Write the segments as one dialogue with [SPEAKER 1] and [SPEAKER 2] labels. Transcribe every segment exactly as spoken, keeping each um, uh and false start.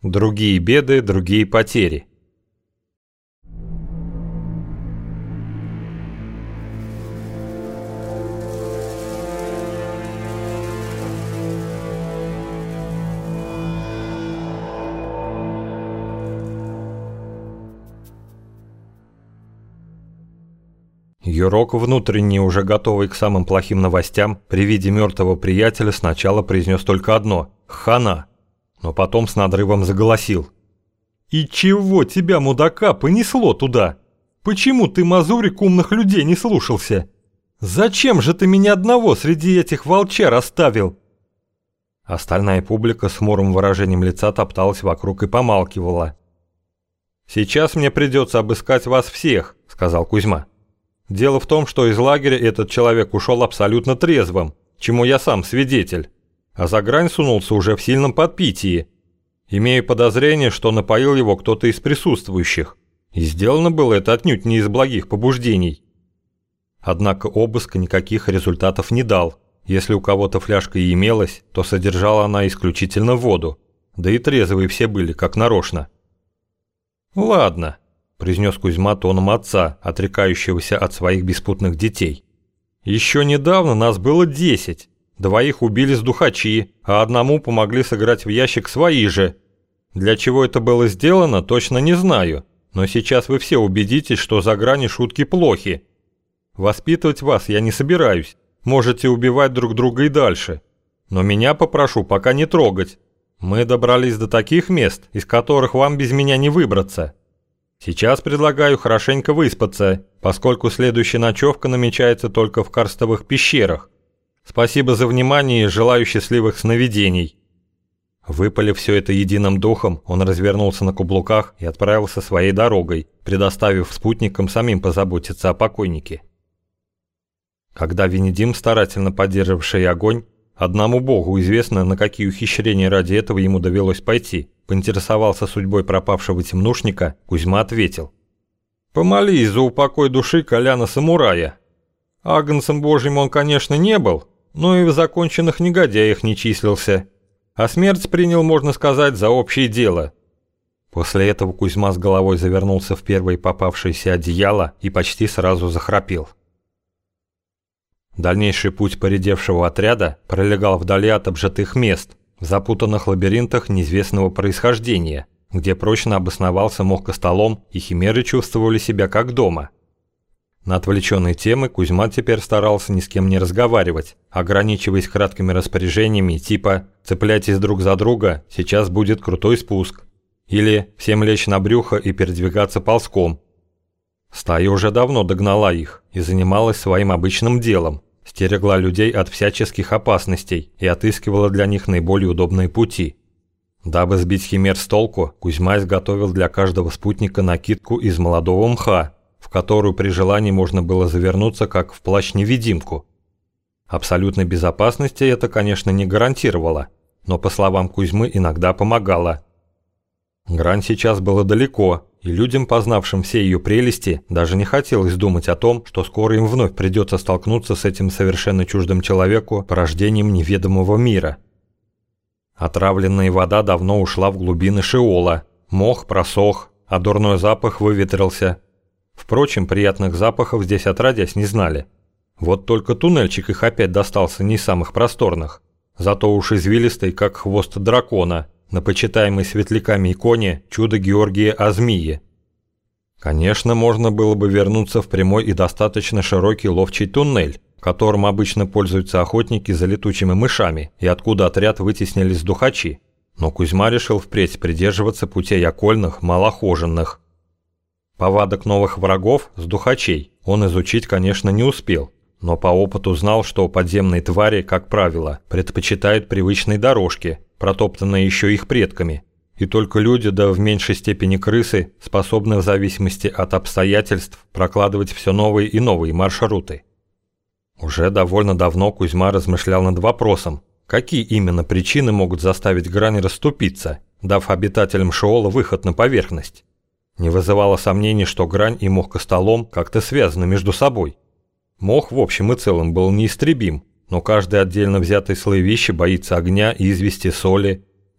[SPEAKER 1] Другие беды, другие потери. Юрок, внутренне уже готовый к самым плохим новостям, при виде мертвого приятеля сначала произнес только одно «Хана», но потом с надрывом заголосил. «И чего тебя, мудака, понесло туда? Почему ты, мазурик, умных людей не слушался? Зачем же ты меня одного среди этих волчар оставил?» Остальная публика с хмурым выражением лица топталась вокруг и помалкивала. «Сейчас мне придется обыскать вас всех», — сказал Кузьма. «Дело в том, что из лагеря этот человек ушел абсолютно трезвым, чему я сам свидетель, а за грань сунулся уже в сильном подпитии. Имею подозрение, что напоил его кто-то из присутствующих, и сделано было это отнюдь не из благих побуждений». Однако обыск никаких результатов не дал. Если у кого-то фляжка и имелась, то содержала она исключительно воду, да и трезвые все были, как нарочно. «Ладно», — произнес Кузьма тоном отца, отрекающегося от своих беспутных детей. «Еще недавно нас было десять, двоих убили сдухачи, а одному помогли сыграть в ящик свои же. Для чего это было сделано, точно не знаю, но сейчас вы все убедитесь, что за грани шутки плохи. Воспитывать вас я не собираюсь, можете убивать друг друга и дальше, но меня попрошу пока не трогать. Мы добрались до таких мест, из которых вам без меня не выбраться. Сейчас предлагаю хорошенько выспаться, поскольку следующая ночевка намечается только в карстовых пещерах. Спасибо за внимание и желаю счастливых сновидений». Выпалив все это единым духом, он развернулся на каблуках и отправился своей дорогой, предоставив спутникам самим позаботиться о покойнике. Когда Венедим, старательно поддерживавший огонь, одному богу известно, на какие ухищрения ради этого ему довелось пойти, поинтересовался судьбой пропавшего темнушника, Кузьма ответил: «Помолись за упокой души Коляна-самурая. Агнцем божьим он, конечно, не был, но и в законченных негодяях не числился, а смерть принял, можно сказать, за общее дело». После этого Кузьма с головой завернулся в первое попавшееся одеяло и почти сразу захрапел. Дальнейший путь поредевшего отряда пролегал вдали от обжитых мест, в запутанных лабиринтах неизвестного происхождения, где прочно обосновался мох-костолом, и химеры чувствовали себя как дома. На отвлеченные темы Кузьма теперь старался ни с кем не разговаривать, ограничиваясь краткими распоряжениями типа «цепляйтесь друг за друга, сейчас будет крутой спуск» или «всем лечь на брюхо и передвигаться ползком». Стая уже давно догнала их и занималась своим обычным делом, стерегла людей от всяческих опасностей и отыскивала для них наиболее удобные пути. Дабы сбить химер с толку, Кузьма изготовил для каждого спутника накидку из молодого мха, в которую при желании можно было завернуться как в плащ-невидимку. Абсолютной безопасности это, конечно, не гарантировало, но, по словам Кузьмы, иногда помогало. Грань сейчас была далеко, и людям, познавшим все ее прелести, даже не хотелось думать о том, что скоро им вновь придется столкнуться с этим совершенно чуждым человеку, порождением неведомого мира. Отравленная вода давно ушла в глубины Шеола, мох просох, а дурной запах выветрился. Впрочем, приятных запахов здесь отродясь не знали. Вот только туннельчик их опять достался не из самых просторных, зато уж извилистый, как хвост дракона, на почитаемой светляками иконе чудо Георгия о змее. Конечно, можно было бы вернуться в прямой и достаточно широкий ловчий туннель, которым обычно пользуются охотники за летучими мышами, и откуда отряд вытеснили сдухачи, но Кузьма решил впредь придерживаться путей окольных, малохоженных. Повадок новых врагов, сдухачей, он изучить, конечно, не успел, но по опыту знал, что подземные твари, как правило, предпочитают привычные дорожки, протоптанные еще их предками, и только люди, да в меньшей степени крысы, способны в зависимости от обстоятельств прокладывать все новые и новые маршруты. Уже довольно давно Кузьма размышлял над вопросом, какие именно причины могут заставить грань расступиться, дав обитателям Шеола выход на поверхность. Не вызывало сомнений, что грань и мох-костолом как-то связаны между собой. Мох в общем и целом был неистребим, но каждый отдельно взятый слой вещи боится огня, извести, соли.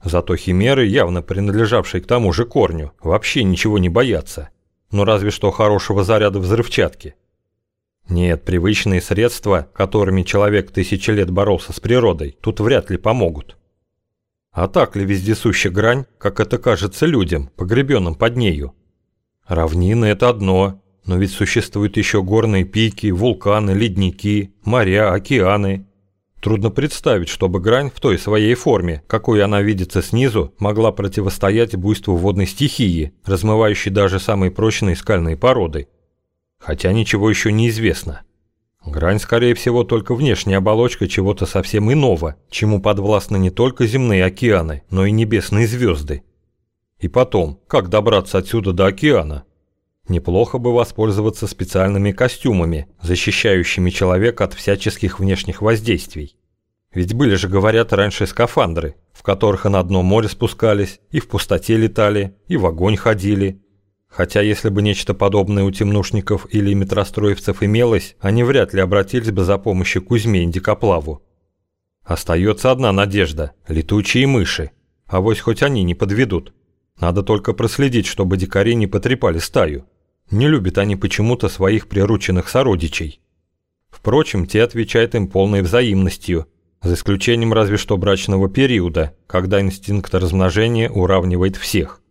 [SPEAKER 1] Зато химеры, явно принадлежавшие к тому же корню, вообще ничего не боятся. Ну разве что хорошего заряда взрывчатки. Нет, привычные средства, которыми человек тысячи лет боролся с природой, тут вряд ли помогут. А так ли вездесуща грань, как это кажется людям, погребенным под нею? Равнины – это одно, но ведь существуют еще горные пики, вулканы, ледники, моря, океаны. Трудно представить, чтобы грань в той своей форме, какой она видится снизу, могла противостоять буйству водной стихии, размывающей даже самые прочные скальные породы. Хотя ничего еще не известно. Грань, скорее всего, только внешняя оболочка чего-то совсем иного, чему подвластны не только земные океаны, но и небесные звезды. И потом, как добраться отсюда до океана? Неплохо бы воспользоваться специальными костюмами, защищающими человека от всяческих внешних воздействий. Ведь были же, говорят, раньше скафандры, в которых и на дно море спускались, и в пустоте летали, и в огонь ходили. Хотя если бы нечто подобное у темнушников или метростроевцев имелось, они вряд ли обратились бы за помощью к Кузьме Индикоплаву. Остается одна надежда – летучие мыши. Авось хоть они не подведут. Надо только проследить, чтобы дикари не потрепали стаю. Не любят они почему-то своих прирученных сородичей. Впрочем, те отвечают им полной взаимностью, за исключением разве что брачного периода, когда инстинкт размножения уравнивает всех.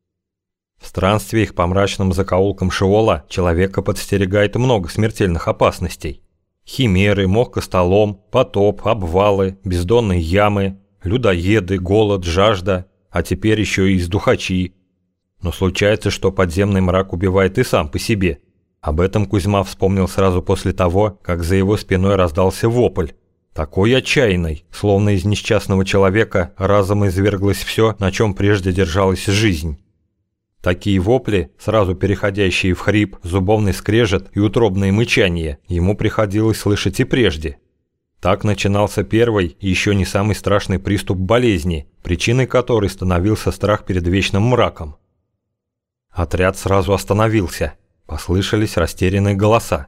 [SPEAKER 1] В странствиях по мрачным закоулкам Шеола человека подстерегает много смертельных опасностей. Химеры, мох-костолом, потоп, обвалы, бездонные ямы, людоеды, голод, жажда, а теперь еще и издухачи. Но случается, что подземный мрак убивает и сам по себе. Об этом Кузьма вспомнил сразу после того, как за его спиной раздался вопль. Такой отчаянный, словно из несчастного человека разом изверглось все, на чем прежде держалась жизнь. Такие вопли, сразу переходящие в хрип, зубовный скрежет и утробное мычание, ему приходилось слышать и прежде. Так начинался первый и еще не самый страшный приступ болезни, причиной которой становился страх перед вечным мраком. Отряд сразу остановился. Послышались растерянные голоса.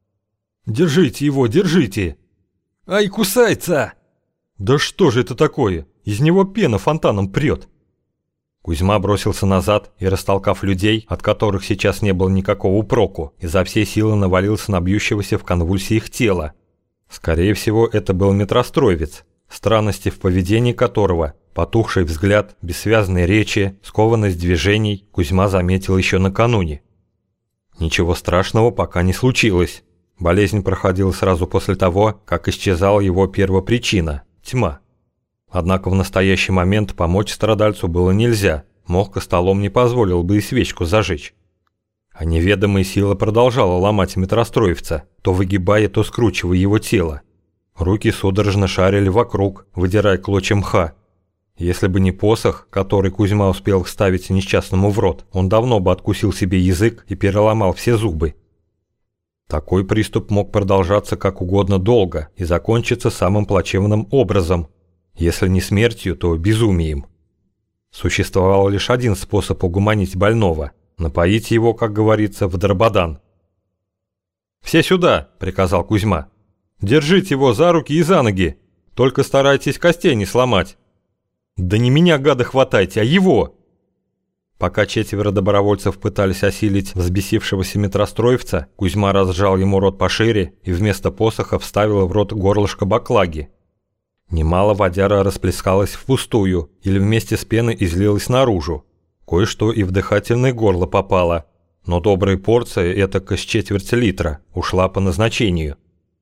[SPEAKER 1] «Держите его, держите!» «Ай, кусается!» «Да что же это такое? Из него пена фонтаном прет!» Кузьма бросился назад и, растолкав людей, от которых сейчас не было никакого проку, изо всей силы навалился на бьющегося в конвульсиях тела. Скорее всего, это был метростроевец, странности в поведении которого, потухший взгляд, бессвязные речи, скованность движений Кузьма заметил еще накануне. Ничего страшного пока не случилось. Болезнь проходила сразу после того, как исчезала его первопричина – тьма. Однако в настоящий момент помочь страдальцу было нельзя, мох-костолом не позволил бы и свечку зажечь. А неведомая сила продолжала ломать метростроевца, то выгибая, то скручивая его тело. Руки судорожно шарили вокруг, выдирая клочья мха. Если бы не посох, который Кузьма успел вставить несчастному в рот, он давно бы откусил себе язык и переломал все зубы. Такой приступ мог продолжаться как угодно долго и закончиться самым плачевным образом. Если не смертью, то безумием. Существовал лишь один способ угомонить больного – напоить его, как говорится, в дрободан. «Все сюда!» – приказал Кузьма. «Держите его за руки и за ноги, только старайтесь костей не сломать». «Да не меня, гада, хватайте, а его!» Пока четверо добровольцев пытались осилить взбесившегося метростроевца, Кузьма разжал ему рот пошире и вместо посоха вставил в рот горлышко баклаги. Немало водяра расплескалось впустую или вместе с пеной излилось наружу. Кое-что и в дыхательное горло попало, но добрая порция, этак с четверти литра, ушла по назначению.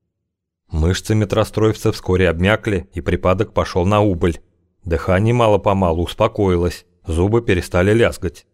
[SPEAKER 1] Мышцы метростроевца вскоре обмякли, и припадок пошел на убыль. Дыхание мало-помалу успокоилось, зубы перестали лязгать.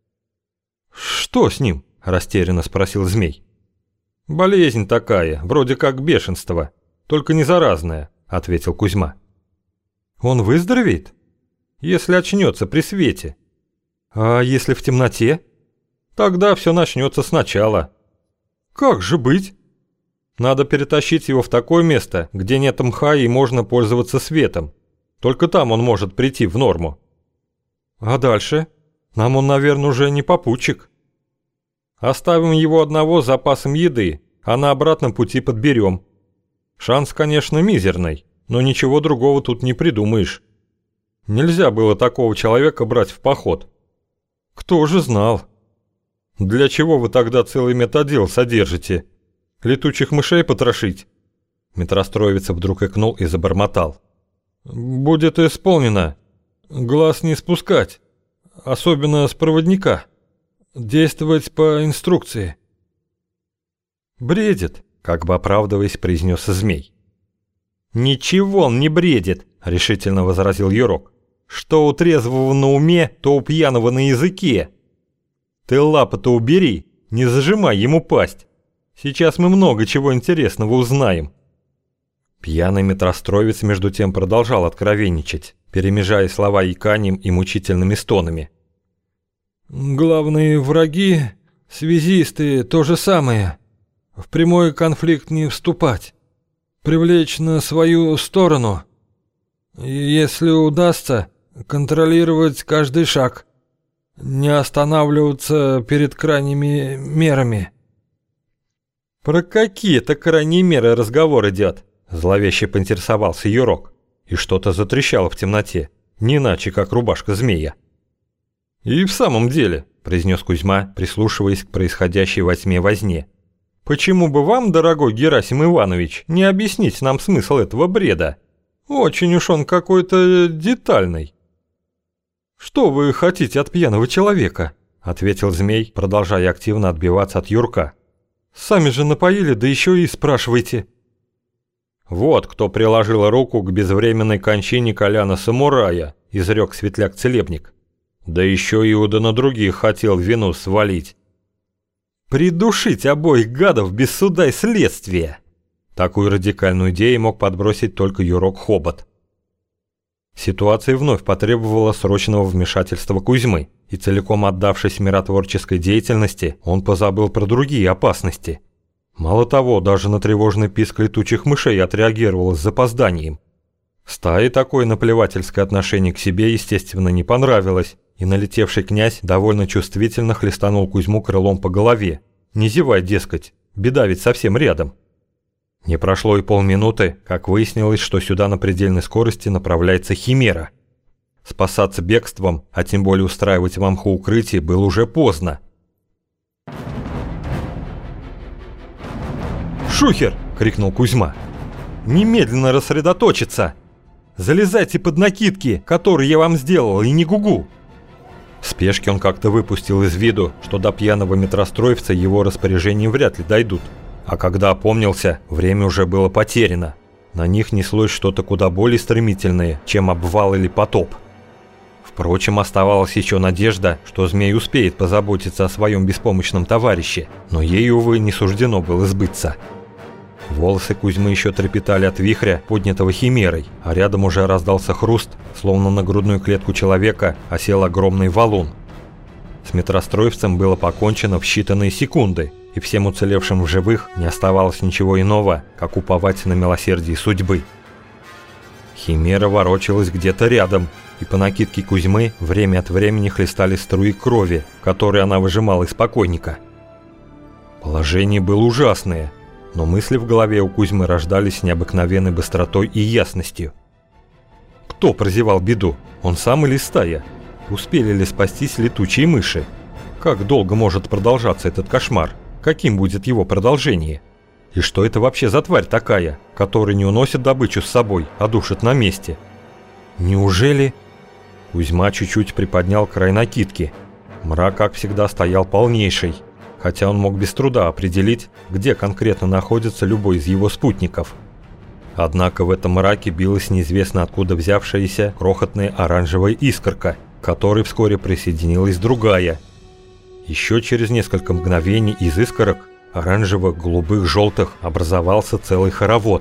[SPEAKER 1] «Что с ним?» – растерянно спросил Змей. «Болезнь такая, вроде как бешенство, только не заразная», – ответил Кузьма. «Он выздоровеет? Если очнется при свете. А если в темноте? Тогда все начнется сначала. Как же быть? Надо перетащить его в такое место, где нет мха и можно пользоваться светом. Только там он может прийти в норму. А дальше? Нам он, наверное, уже не попутчик. Оставим его одного с запасом еды, а на обратном пути подберем. Шанс, конечно, мизерный, но ничего другого тут не придумаешь. Нельзя было такого человека брать в поход. Кто же знал? Для чего вы тогда целый медотдел содержите? Летучих мышей потрошить? Метростроевец вдруг икнул и забормотал. Будет исполнено. Глаз не спускать. Особенно с проводника. Действовать по инструкции. Бредит, как бы оправдываясь, произнес змей. Ничего он не бредит, решительно возразил Юрок. Что у трезвого на уме, то у пьяного на языке. Ты лапы-то убери, не зажимай ему пасть. Сейчас мы много чего интересного узнаем. Пьяный метростроевец между тем продолжал откровенничать, перемежая слова иканием и мучительными стонами. Главные враги, связисты, то же самое. В прямой конфликт не вступать. Привлечь на свою сторону. Если удастся, контролировать каждый шаг. Не останавливаться перед крайними мерами. Про какие-то крайние меры разговор идет? Зловеще поинтересовался Юрок. И что-то затрещало в темноте, не иначе, как рубашка змея. «И в самом деле», – произнес Кузьма, прислушиваясь к происходящей во тьме возне, «почему бы вам, дорогой Герасим Иванович, не объяснить нам смысл этого бреда? Очень уж он какой-то детальный». «Что вы хотите от пьяного человека?» – ответил змей, продолжая активно отбиваться от Юрка. «Сами же напоили, да еще и спрашиваете». «Вот кто приложил руку к безвременной кончине Коляна-самурая», – изрек светляк-целебник. «Да еще Иуда на других хотел вину свалить». «Придушить обоих гадов без суда и следствия!» Такую радикальную идею мог подбросить только Юрок Хобот. Ситуация вновь потребовала срочного вмешательства Кузьмы, и целиком отдавшись миротворческой деятельности, он позабыл про другие опасности. Мало того, даже на тревожный писк летучих мышей отреагировал с запозданием. Стае такое наплевательское отношение к себе, естественно, не понравилось, и налетевший князь довольно чувствительно хлестанул Кузьму крылом по голове. Не зевай, дескать, беда ведь совсем рядом. Не прошло и полминуты, как выяснилось, что сюда на предельной скорости направляется химера. Спасаться бегством, а тем более устраивать в мху укрытие, было уже поздно. «Шухер!» — крикнул Кузьма. «Немедленно рассредоточиться! Залезайте под накидки, которые я вам сделал, и не гугу!» В спешке он как-то выпустил из виду, что до пьяного метростроевца его распоряжения вряд ли дойдут. А когда опомнился, время уже было потеряно. На них неслось что-то куда более стремительное, чем обвал или потоп. Впрочем, оставалась еще надежда, что змей успеет позаботиться о своем беспомощном товарище, но ей, увы, не суждено было сбыться. Волосы Кузьмы еще трепетали от вихря, поднятого химерой, а рядом уже раздался хруст, словно на грудную клетку человека осел огромный валун. С метростроевцем было покончено в считанные секунды, и всем уцелевшим в живых не оставалось ничего иного, как уповать на милосердие судьбы. Химера ворочалась где-то рядом, и по накидке Кузьмы время от времени хлестали струи крови, которые она выжимала из покойника. Положение было ужасное, но мысли в голове у Кузьмы рождались с необыкновенной быстротой и ясностью. Кто прозевал беду, он сам или стая? Успели ли спастись летучие мыши? Как долго может продолжаться этот кошмар? Каким будет его продолжение? И что это вообще за тварь такая, которая не уносит добычу с собой, а душит на месте? Неужели... Кузьма чуть-чуть приподнял край накидки. Мрак, как всегда, стоял полнейший, хотя он мог без труда определить, где конкретно находится любой из его спутников. Однако в этом мраке билась неизвестно откуда взявшаяся крохотная оранжевая искорка, к которой вскоре присоединилась другая. Еще через несколько мгновений из искорок, оранжевых, голубых, желтых, образовался целый хоровод.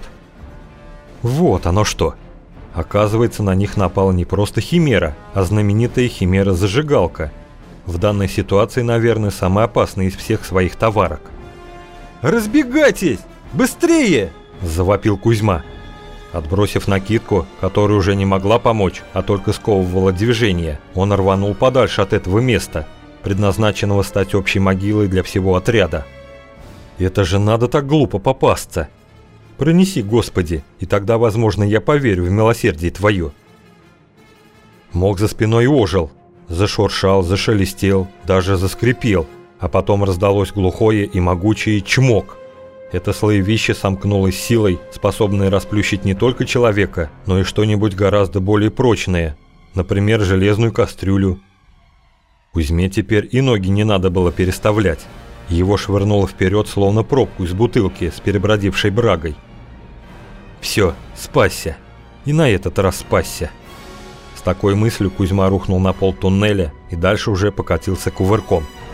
[SPEAKER 1] Вот оно что! Оказывается, на них напала не просто химера, а знаменитая химера-зажигалка. В данной ситуации, наверное, самая опасная из всех своих товарок. «Разбегайтесь! Быстрее!» – завопил Кузьма. Отбросив накидку, которая уже не могла помочь, а только сковывала движение, он рванул подальше от этого места, предназначенного стать общей могилой для всего отряда. Это же надо так глупо попасться. Пронеси, Господи, и тогда, возможно, я поверю в милосердие Твое. Мох за спиной ожил, зашуршал, зашелестел, даже заскрипел, а потом раздалось глухое и могучее чмок. Это слоевище сомкнулось силой, способной расплющить не только человека, но и что-нибудь гораздо более прочное, например, железную кастрюлю. Кузьме теперь и ноги не надо было переставлять. Его швырнуло вперед, словно пробку из бутылки с перебродившей брагой. Все, спасся. И на этот раз спасся. С такой мыслью Кузьма рухнул на пол туннеля и дальше уже покатился кувырком.